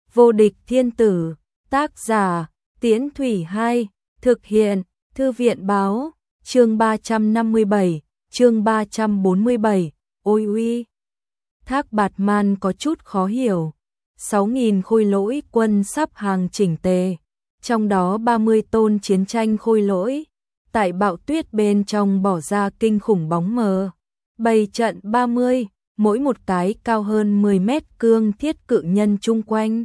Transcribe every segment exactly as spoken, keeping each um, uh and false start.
Vô địch thiên tử, tác giả, Tiễn Thủy hai, thực hiện, Thư viện báo, chương ba trăm năm mươi bảy, chương ba trăm bốn mươi bảy, ôi uy. Thác Bạt Man có chút khó hiểu, sáu nghìn khôi lỗi quân sắp hàng chỉnh tề, trong đó ba mươi tôn chiến tranh khôi lỗi, tại bão tuyết bên trong bỏ ra kinh khủng bóng mờ, bày trận ba mươi, mỗi một cái cao hơn mười mét cương thiết cự nhân chung quanh.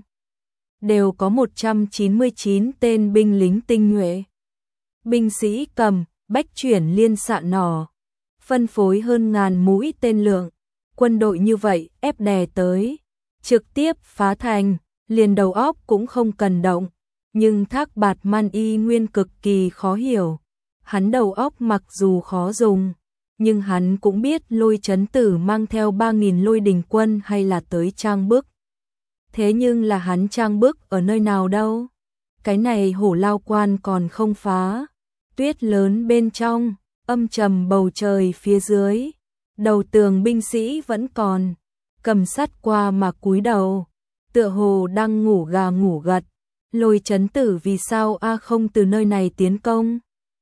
Đều có một trăm chín mươi chín tên binh lính tinh nhuệ. Binh sĩ cầm, bách chuyển liên xạ nỏ, phân phối hơn ngàn mũi tên lượng. Quân đội như vậy ép đè tới, trực tiếp phá thành, liền đầu óc cũng không cần động. Nhưng Thác Bạt Man y nguyên cực kỳ khó hiểu. Hắn đầu óc mặc dù khó dùng, nhưng hắn cũng biết Lôi Chấn Tử mang theo ba nghìn lôi đình quân hay là tới trang bức. Thế nhưng là hắn trang bức ở nơi nào đâu? Cái này Hổ Lao Quan còn không phá. Tuyết lớn bên trong, âm trầm bầu trời phía dưới. Đầu tường binh sĩ vẫn còn, cầm sắt qua mà cúi đầu, tựa hồ đang ngủ gà ngủ gật. Lôi Chấn Tử vì sao a không từ nơi này tiến công?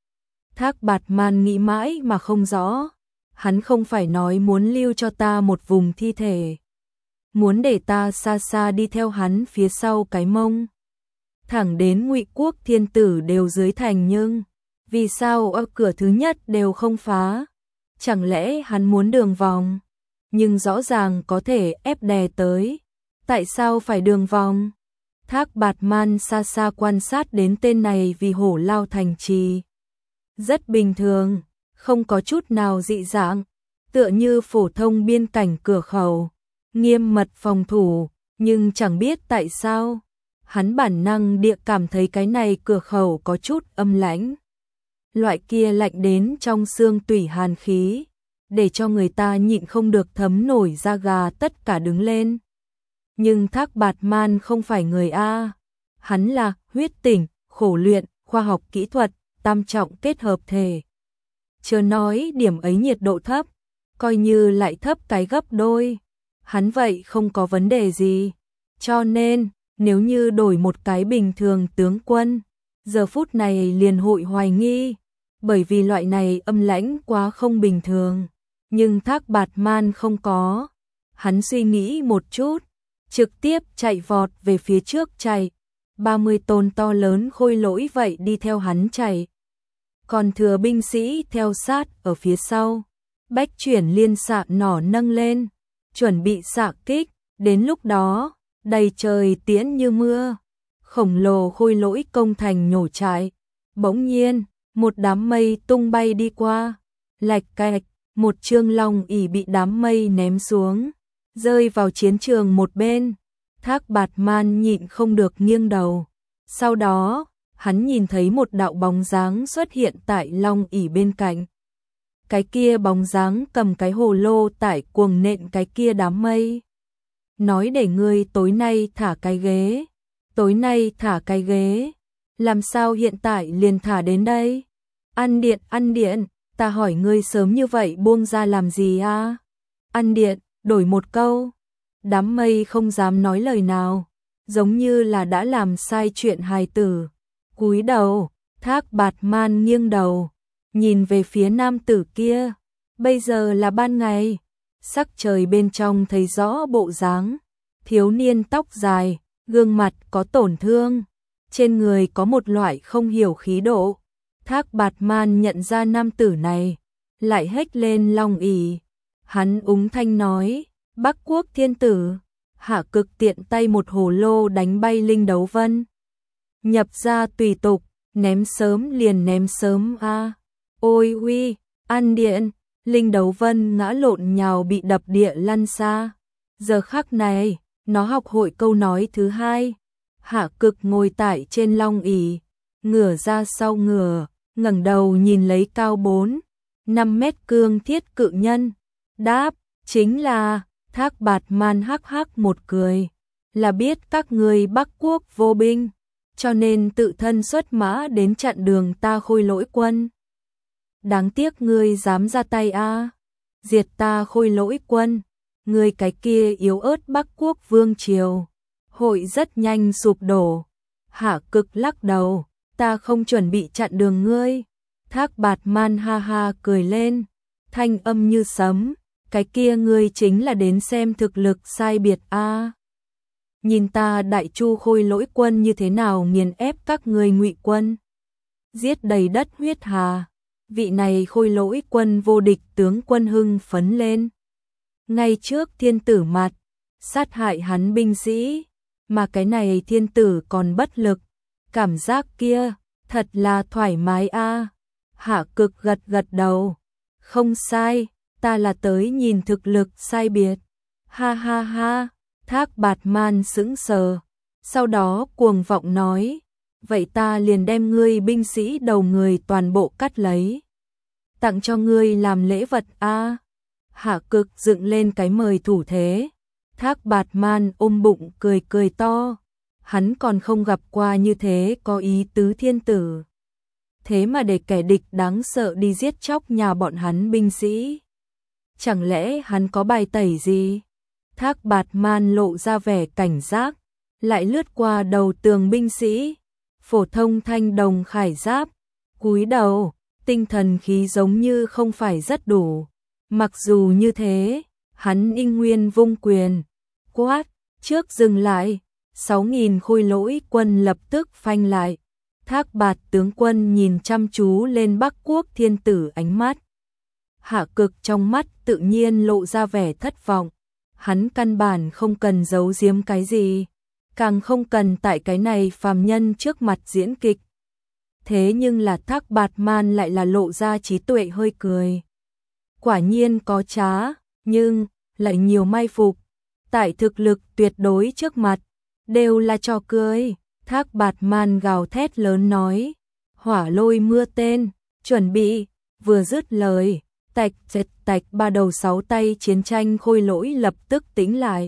Thác Bạt Man nghĩ mãi mà không rõ. Hắn không phải nói muốn lưu cho ta một vùng thi thể, muốn để ta xa xa đi theo hắn phía sau cái mông, thẳng đến Ngụy Quốc thiên tử đều dưới thành, nhưng vì sao ở cửa thứ nhất đều không phá? Chẳng lẽ hắn muốn đường vòng? Nhưng rõ ràng có thể ép đè tới, tại sao phải đường vòng? Thác Bạt Man xa xa quan sát đến tên này vì Hổ Lao thành trì. Rất bình thường, không có chút nào dị dạng, tựa như phổ thông biên cảnh cửa khẩu, nghiêm mật phòng thủ, nhưng chẳng biết tại sao, hắn bản năng địa cảm thấy cái này cửa khẩu có chút âm lãnh. Loại kia lạnh đến trong xương tủy hàn khí, để cho người ta nhịn không được thấm nổi da gà tất cả đứng lên. Nhưng Thác Bạt Man không phải người A, hắn là huyết tỉnh, khổ luyện, khoa học kỹ thuật, tam trọng kết hợp thể. Chớ nói điểm ấy nhiệt độ thấp, coi như lại thấp cái gấp đôi, hắn vậy không có vấn đề gì. Cho nên, nếu như đổi một cái bình thường tướng quân, giờ phút này liền hội hoài nghi, bởi vì loại này âm lãnh quá không bình thường. Nhưng Thác Bạt Man không có, hắn suy nghĩ một chút, trực tiếp chạy vọt về phía trước chạy, ba mươi tôn to lớn khôi lỗi vậy đi theo hắn chạy. Còn thừa binh sĩ theo sát ở phía sau, bách chuyển liên xạ nỏ nâng lên, chuẩn bị xạ kích, đến lúc đó, đầy trời tiễn như mưa, khổng lồ khôi lỗi công thành nhổ trại. Bỗng nhiên, một đám mây tung bay đi qua, lạch cạch, một trương long ỷ bị đám mây ném xuống, rơi vào chiến trường một bên. Thác Bạt Man nhịn không được nghiêng đầu. Sau đó, hắn nhìn thấy một đạo bóng dáng xuất hiện tại long ỷ bên cạnh. Cái kia bóng dáng cầm cái hồ lô tải cuồng nện cái kia đám mây. Nói để ngươi tối nay thả cái ghế, tối nay thả cái ghế, làm sao hiện tại liền thả đến đây? Ăn điện, ăn điện, ta hỏi ngươi sớm như vậy buông ra làm gì a? Ăn điện, đổi một câu. Đám mây không dám nói lời nào, giống như là đã làm sai chuyện hài tử. Cúi đầu, Thác Bạt Man nghiêng đầu, nhìn về phía nam tử kia. Bây giờ là ban ngày, sắc trời bên trong thấy rõ bộ dáng. Thiếu niên tóc dài, gương mặt có tổn thương, trên người có một loại không hiểu khí độ. Thác Bạt Man nhận ra nam tử này, lại hếch lên long ỷ. Hắn úng thanh nói, Bắc Quốc thiên tử. Hạ Cực tiện tay một hồ lô đánh bay Linh Đấu Vân. Nhập ra tùy tục, ném sớm liền ném sớm a. Ôi uy, ăn điện, Linh Đấu Vân ngã lộn nhào bị đập địa lăn xa. Giờ khắc này, nó học hội câu nói thứ hai. Hạ Cực ngồi tại trên long ỷ, ngửa ra sau ngửa, ngẩng đầu nhìn lấy cao bốn, năm mét cương thiết cự nhân. Đáp, chính là. Thác Bạt Man hắc hắc một cười, là biết các người Bắc Quốc vô binh, cho nên tự thân xuất mã đến chặn đường ta khôi lỗi quân. Đáng tiếc ngươi dám ra tay a, diệt ta khôi lỗi quân, ngươi cái kia yếu ớt Bắc Quốc vương triều. hội rất nhanh sụp đổ. Hạ Cực lắc đầu, ta không chuẩn bị chặn đường ngươi. Thác Bạt Man ha ha cười lên, thanh âm như sấm, cái kia ngươi chính là đến xem thực lực sai biệt a. À. Nhìn ta Đại Chu Khôi Lỗi quân như thế nào nghiền ép các ngươi Ngụy quân. Giết đầy đất huyết hà, vị này Khôi Lỗi quân vô địch tướng quân hưng phấn lên. Ngay trước thiên tử mặt, sát hại hắn binh sĩ, mà cái này thiên tử còn bất lực, cảm giác kia, thật là thoải mái a. À. Hạ Cực gật gật đầu, không sai, ta là tới nhìn thực lực sai biệt. Ha ha ha, Thác Bạt Man sững sờ, sau đó cuồng vọng nói, vậy ta liền đem ngươi binh sĩ đầu người toàn bộ cắt lấy, tặng cho ngươi làm lễ vật a. À. Hạ Cực dựng lên cái mời thủ thế, Thác Bạt Man ôm bụng cười cười to, hắn còn không gặp qua như thế có ý tứ thiên tử. Thế mà để kẻ địch đáng sợ đi giết chóc nhà bọn hắn binh sĩ. Chẳng lẽ hắn có bài tẩy gì? Thác Bạt Man lộ ra vẻ cảnh giác, lại lướt qua đầu tường binh sĩ, phổ thông thanh đồng khải giáp, cúi đầu, tinh thần khí giống như không phải rất đủ. Mặc dù như thế, hắn inh nguyên vung quyền, quát, trước dừng lại, sáu nghìn Khôi Lỗi quân lập tức phanh lại. Thác Bạt tướng quân nhìn chăm chú lên Bắc Quốc thiên tử ánh mắt. Hạ Cực trong mắt tự nhiên lộ ra vẻ thất vọng. Hắn căn bản không cần giấu giếm cái gì, càng không cần tại cái này phàm nhân trước mặt diễn kịch. Thế nhưng là Thác Bạt Man lại là lộ ra trí tuệ hơi cười. Quả nhiên có trá, nhưng lại nhiều mai phục. Tại thực lực tuyệt đối trước mặt, đều là trò cười. Thác Bạt Man gào thét lớn nói, hỏa lôi mưa tên, chuẩn bị, vừa dứt lời, tạch tạch tạch ba đầu sáu tay chiến tranh Khôi Lỗi lập tức tĩnh lại.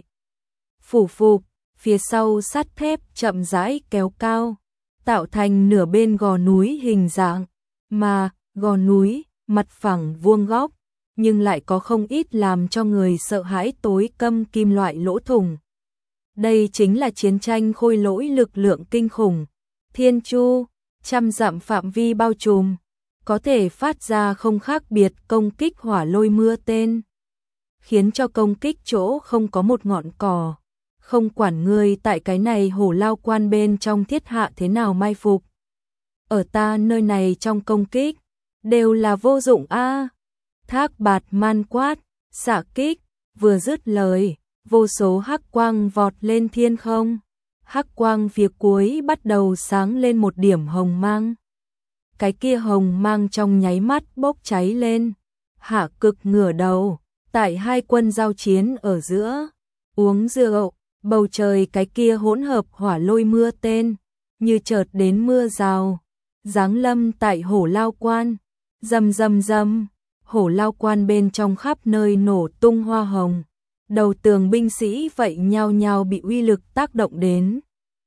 Phủ phục, phía sau sắt thép chậm rãi kéo cao, tạo thành nửa bên gò núi hình dạng, mà gò núi, mặt phẳng vuông góc, nhưng lại có không ít làm cho người sợ hãi tối câm kim loại lỗ thủng. Đây chính là chiến tranh Khôi Lỗi lực lượng kinh khủng. Thiên Chu, trăm dặm phạm vi bao trùm, có thể phát ra không khác biệt công kích hỏa lôi mưa tên, khiến cho công kích chỗ không có một ngọn cỏ. Không quản ngươi tại cái này Hổ Lao Quan bên trong thiết hạ thế nào mai phục, ở ta nơi này trong công kích, đều là vô dụng a. À. Thác Bạt Man quát, xạ kích, vừa dứt lời, vô số hắc quang vọt lên thiên không. Hắc quang phía cuối bắt đầu sáng lên một điểm hồng mang. Cái kia hồng mang trong nháy mắt bốc cháy lên. Hạ Cực ngửa đầu, tại hai quân giao chiến ở giữa, uống rượu, bầu trời cái kia hỗn hợp hỏa lôi mưa tên, như chợt đến mưa rào, giáng lâm tại Hổ Lao Quan, rầm rầm rầm, Hổ Lao Quan bên trong khắp nơi nổ tung hoa hồng. Đầu tường binh sĩ vậy nhao nhao bị uy lực tác động đến,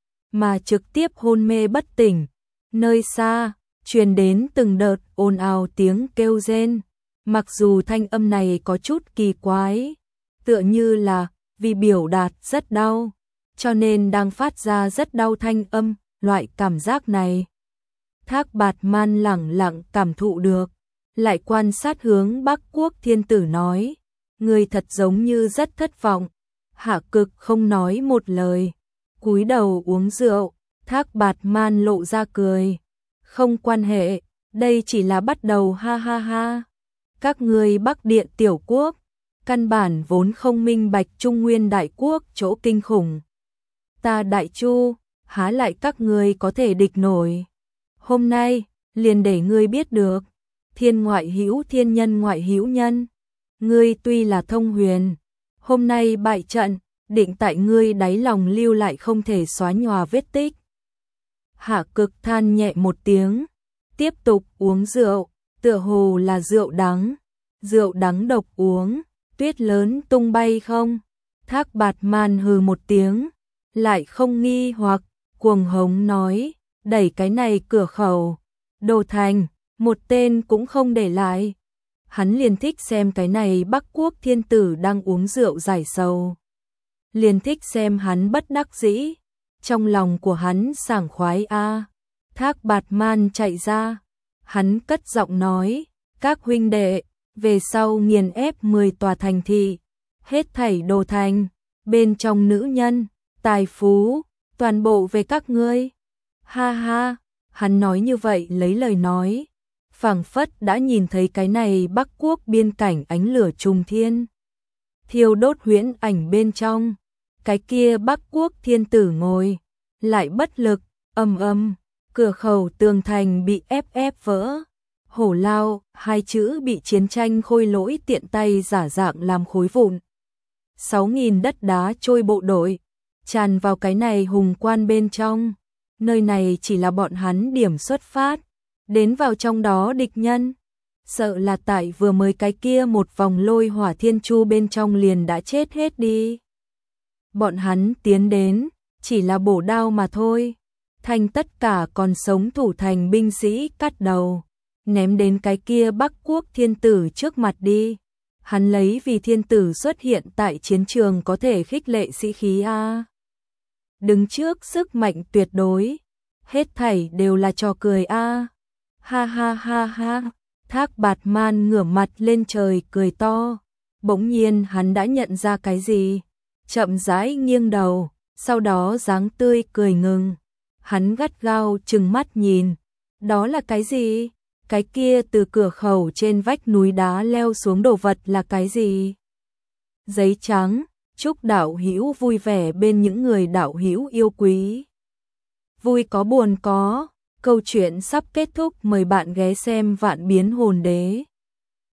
mà trực tiếp hôn mê bất tỉnh. Nơi xa, truyền đến từng đợt ồn ào tiếng kêu rên, mặc dù thanh âm này có chút kỳ quái, tựa như là vì biểu đạt rất đau, cho nên đang phát ra rất đau thanh âm, loại cảm giác này. Thác Bạt Man lẳng lặng cảm thụ được, lại quan sát hướng Bắc Quốc thiên tử nói, người thật giống như rất thất vọng. Hạ Cực không nói một lời, cúi đầu uống rượu. Thác Bạt Man lộ ra cười, không quan hệ, đây chỉ là bắt đầu ha ha ha. Các ngươi Bắc Điện tiểu quốc, căn bản vốn không minh bạch Trung Nguyên đại quốc chỗ kinh khủng. Ta Đại Chu, há lại các ngươi có thể địch nổi. Hôm nay, liền để ngươi biết được, thiên ngoại hữu thiên nhân ngoại hữu nhân. Ngươi tuy là thông huyền, hôm nay bại trận, định tại ngươi đáy lòng lưu lại không thể xóa nhòa vết tích. Hạ Cực than nhẹ một tiếng, tiếp tục uống rượu, tựa hồ là rượu đắng, rượu đắng độc uống, tuyết lớn tung bay không. Thác Bạt Man hừ một tiếng, lại không nghi hoặc, cuồng hống nói, đẩy cái này cửa khẩu, đồ thành, một tên cũng không để lại. Hắn liền thích xem cái này Bắc Quốc thiên tử đang uống rượu giải sầu. liền thích xem hắn bất đắc dĩ. Trong lòng của hắn sảng khoái a. Thác Bạt Man chạy ra, hắn cất giọng nói, các huynh đệ, về sau nghiền ép mười tòa thành thị, hết thảy đồ thành, bên trong nữ nhân, tài phú, toàn bộ về các ngươi. Ha ha, hắn nói như vậy lấy lời nói, phảng phất đã nhìn thấy cái này Bắc Quốc biên cảnh ánh lửa trùng thiên. Thiêu đốt huyễn ảnh bên trong, cái kia Bắc Quốc thiên tử ngồi, lại bất lực, ầm ầm, cửa khẩu tường thành bị ép ép vỡ. Hổ lao, hai chữ bị chiến tranh khôi lỗi tiện tay giả dạng làm khối vụn. Sáu nghìn đất đá trôi bộ đội, tràn vào cái này hùng quan bên trong. Nơi này chỉ là bọn hắn điểm xuất phát, đến vào trong đó địch nhân. Sợ là tại vừa mới cái kia một vòng lôi hỏa thiên chu bên trong liền đã chết hết đi. Bọn hắn tiến đến, chỉ là bổ đao mà thôi. Thành tất cả còn sống thủ thành binh sĩ cắt đầu, ném đến cái kia Bắc Quốc thiên tử trước mặt đi. Hắn lấy vì thiên tử xuất hiện tại chiến trường có thể khích lệ sĩ khí a. Đứng trước sức mạnh tuyệt đối, hết thảy đều là trò cười a. Ha ha ha ha, Thác Bạt Man ngửa mặt lên trời cười to. Bỗng nhiên hắn đã nhận ra cái gì, chậm rãi nghiêng đầu, sau đó dáng tươi cười ngừng. Hắn gắt gao trừng mắt nhìn, đó là cái gì? Cái kia từ cửa khẩu trên vách núi đá leo xuống đồ vật là cái gì? Giấy trắng, chúc đạo hữu vui vẻ bên những người đạo hữu yêu quý. Vui có buồn có, câu chuyện sắp kết thúc, mời bạn ghé xem Vạn Biến Hồn Đế.